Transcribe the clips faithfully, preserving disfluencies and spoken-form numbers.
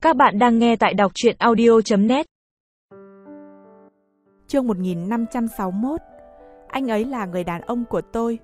Các bạn đang nghe tại đọc truyện audio chấm net. Chương một nghìn năm trăm sáu mươi mốt. Anh ấy là người đàn ông của tôi.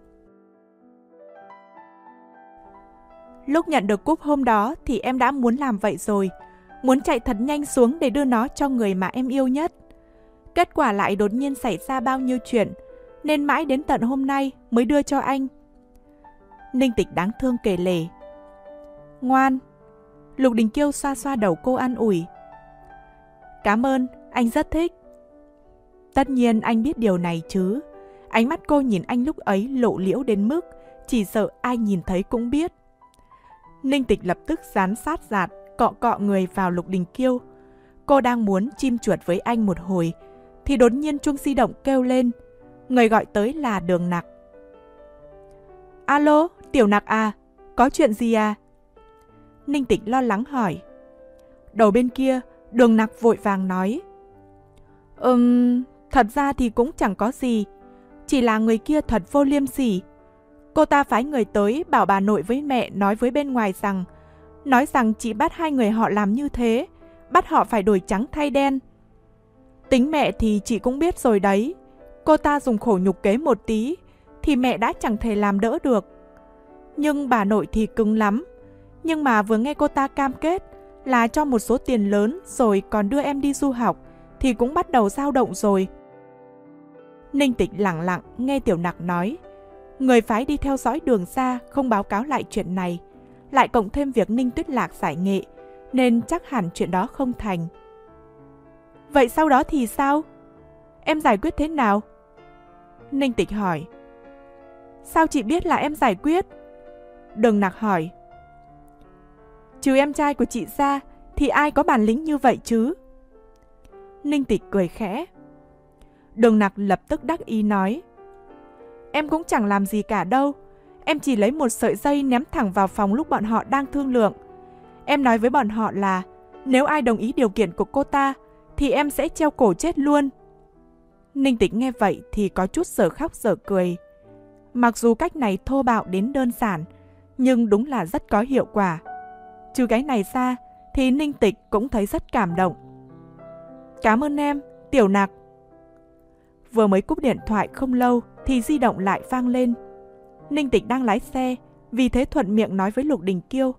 Lúc nhận được cúp hôm đó thì em đã muốn làm vậy rồi, muốn chạy thật nhanh xuống để đưa nó cho người mà em yêu nhất. Kết quả lại đột nhiên xảy ra bao nhiêu chuyện, nên mãi đến tận hôm nay mới đưa cho anh. Ninh Tịch đáng thương kể lể. Ngoan. Lục Đình Kiêu xoa xoa đầu cô an ủi. Cảm ơn, anh rất thích. Tất nhiên anh biết điều này chứ. Ánh mắt cô nhìn anh lúc ấy lộ liễu đến mức chỉ sợ ai nhìn thấy cũng biết. Ninh Tịch lập tức dán sát dạt, cọ cọ người vào Lục Đình Kiêu. Cô đang muốn chim chuột với anh một hồi, thì đột nhiên chuông di động kêu lên. Người gọi tới là Đường Nặc. Alo, Tiểu Nặc à, có chuyện gì à? Ninh Tịch lo lắng hỏi. Đầu bên kia, Đường Nặc vội vàng nói. Ừm, thật ra thì cũng chẳng có gì. Chỉ là người kia thật vô liêm sỉ. Cô ta phái người tới bảo bà nội với mẹ nói với bên ngoài rằng, nói rằng chị bắt hai người họ làm như thế, bắt họ phải đổi trắng thay đen. Tính mẹ thì chị cũng biết rồi đấy. Cô ta dùng khổ nhục kế một tí, thì mẹ đã chẳng thể làm đỡ được. Nhưng bà nội thì cứng lắm. Nhưng mà vừa nghe cô ta cam kết là cho một số tiền lớn rồi còn đưa em đi du học, thì cũng bắt đầu dao động rồi. Ninh Tịch lặng lặng nghe Tiểu Nặc nói. Người phái đi theo dõi Đường xa không báo cáo lại chuyện này, lại cộng thêm việc Ninh Tuyết Lạc giải nghệ, nên chắc hẳn chuyện đó không thành. Vậy sau đó thì sao? Em giải quyết thế nào? Ninh Tịch hỏi. Sao chị biết là em giải quyết? Đường Nặc hỏi. Trừ em trai của chị ra thì ai có bản lĩnh như vậy chứ? Ninh Tịch cười khẽ. Đường Nặc lập tức đắc ý nói. Em cũng chẳng làm gì cả đâu. Em chỉ lấy một sợi dây ném thẳng vào phòng lúc bọn họ đang thương lượng. Em nói với bọn họ là nếu ai đồng ý điều kiện của cô ta thì em sẽ treo cổ chết luôn. Ninh Tịch nghe vậy thì có chút dở khóc dở cười. Mặc dù cách này thô bạo đến đơn giản, nhưng đúng là rất có hiệu quả. Trừ cái này ra thì Ninh Tịch cũng thấy rất cảm động. Cảm ơn em, Tiểu Nặc. Vừa mới cúp điện thoại không lâu thì di động lại vang lên. Ninh Tịch đang lái xe, vì thế thuận miệng nói với Lục Đình Kiêu.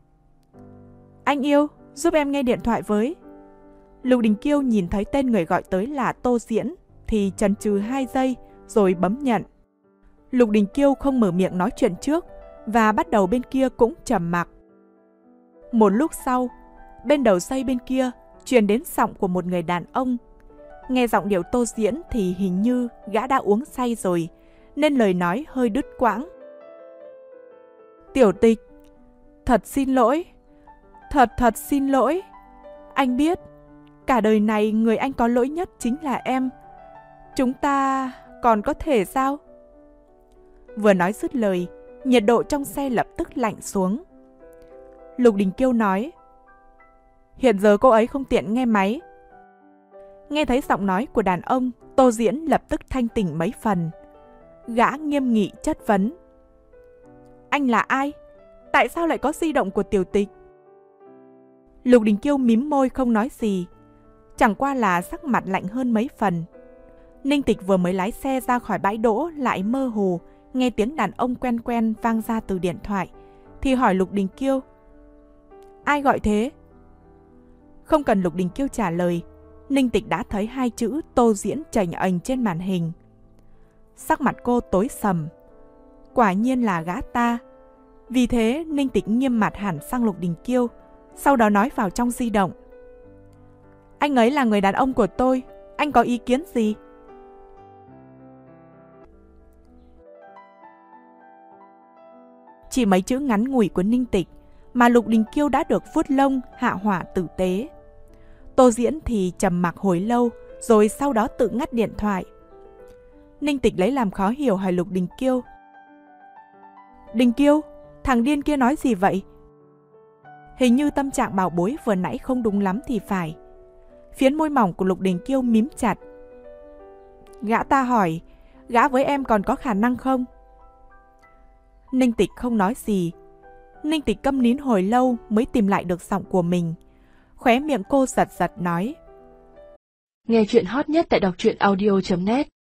Anh yêu, giúp em nghe điện thoại với. Lục Đình Kiêu nhìn thấy tên người gọi tới là Tô Diễn thì chần chừ hai giây rồi bấm nhận. Lục Đình Kiêu không mở miệng nói chuyện trước và bắt đầu bên kia cũng trầm mặc. Một lúc sau, bên đầu dây bên kia truyền đến giọng của một người đàn ông. Nghe giọng điệu Tô Diễn thì hình như gã đã uống say rồi, nên lời nói hơi đứt quãng. Tiểu Tịch, thật xin lỗi, thật thật xin lỗi. Anh biết, cả đời này người anh có lỗi nhất chính là em. Chúng ta còn có thể sao? Vừa nói dứt lời, nhiệt độ trong xe lập tức lạnh xuống. Lục Đình Kiêu nói. Hiện giờ cô ấy không tiện nghe máy. Nghe thấy giọng nói của đàn ông, Tô Diễn lập tức thanh tỉnh mấy phần. Gã nghiêm nghị chất vấn. Anh là ai? Tại sao lại có di động của Tiểu Tịch? Lục Đình Kiêu mím môi không nói gì. Chẳng qua là sắc mặt lạnh hơn mấy phần. Ninh Tịch vừa mới lái xe ra khỏi bãi đỗ lại mơ hồ nghe tiếng đàn ông quen quen vang ra từ điện thoại, thì hỏi Lục Đình Kiêu. Ai gọi thế? Không cần Lục Đình Kiêu trả lời, Ninh Tịch đã thấy hai chữ Tô Diễn chệch ềnh trên màn hình. Sắc mặt cô tối sầm. Quả nhiên là gã ta. Vì thế Ninh Tịch nghiêm mặt hẳn sang Lục Đình Kiêu, sau đó nói vào trong di động. Anh ấy là người đàn ông của tôi, anh có ý kiến gì? Chỉ mấy chữ ngắn ngủi của Ninh Tịch mà Lục Đình Kiêu đã được vuốt lông hạ hỏa tử tế. Tô Diễn thì trầm mặc hồi lâu, rồi sau đó tự ngắt điện thoại. Ninh Tịch lấy làm khó hiểu hỏi Lục Đình Kiêu. Đình Kiêu, thằng điên kia nói gì vậy? Hình như tâm trạng bảo bối vừa nãy không đúng lắm thì phải. Phiến môi mỏng của Lục Đình Kiêu mím chặt. Gã ta hỏi, gã với em còn có khả năng không? Ninh Tịch không nói gì. Ninh Tịch câm nín hồi lâu mới tìm lại được giọng của mình. Khóe miệng cô giật giật nói. Nghe chuyện hot nhất tại đọc truyện audio chấm net.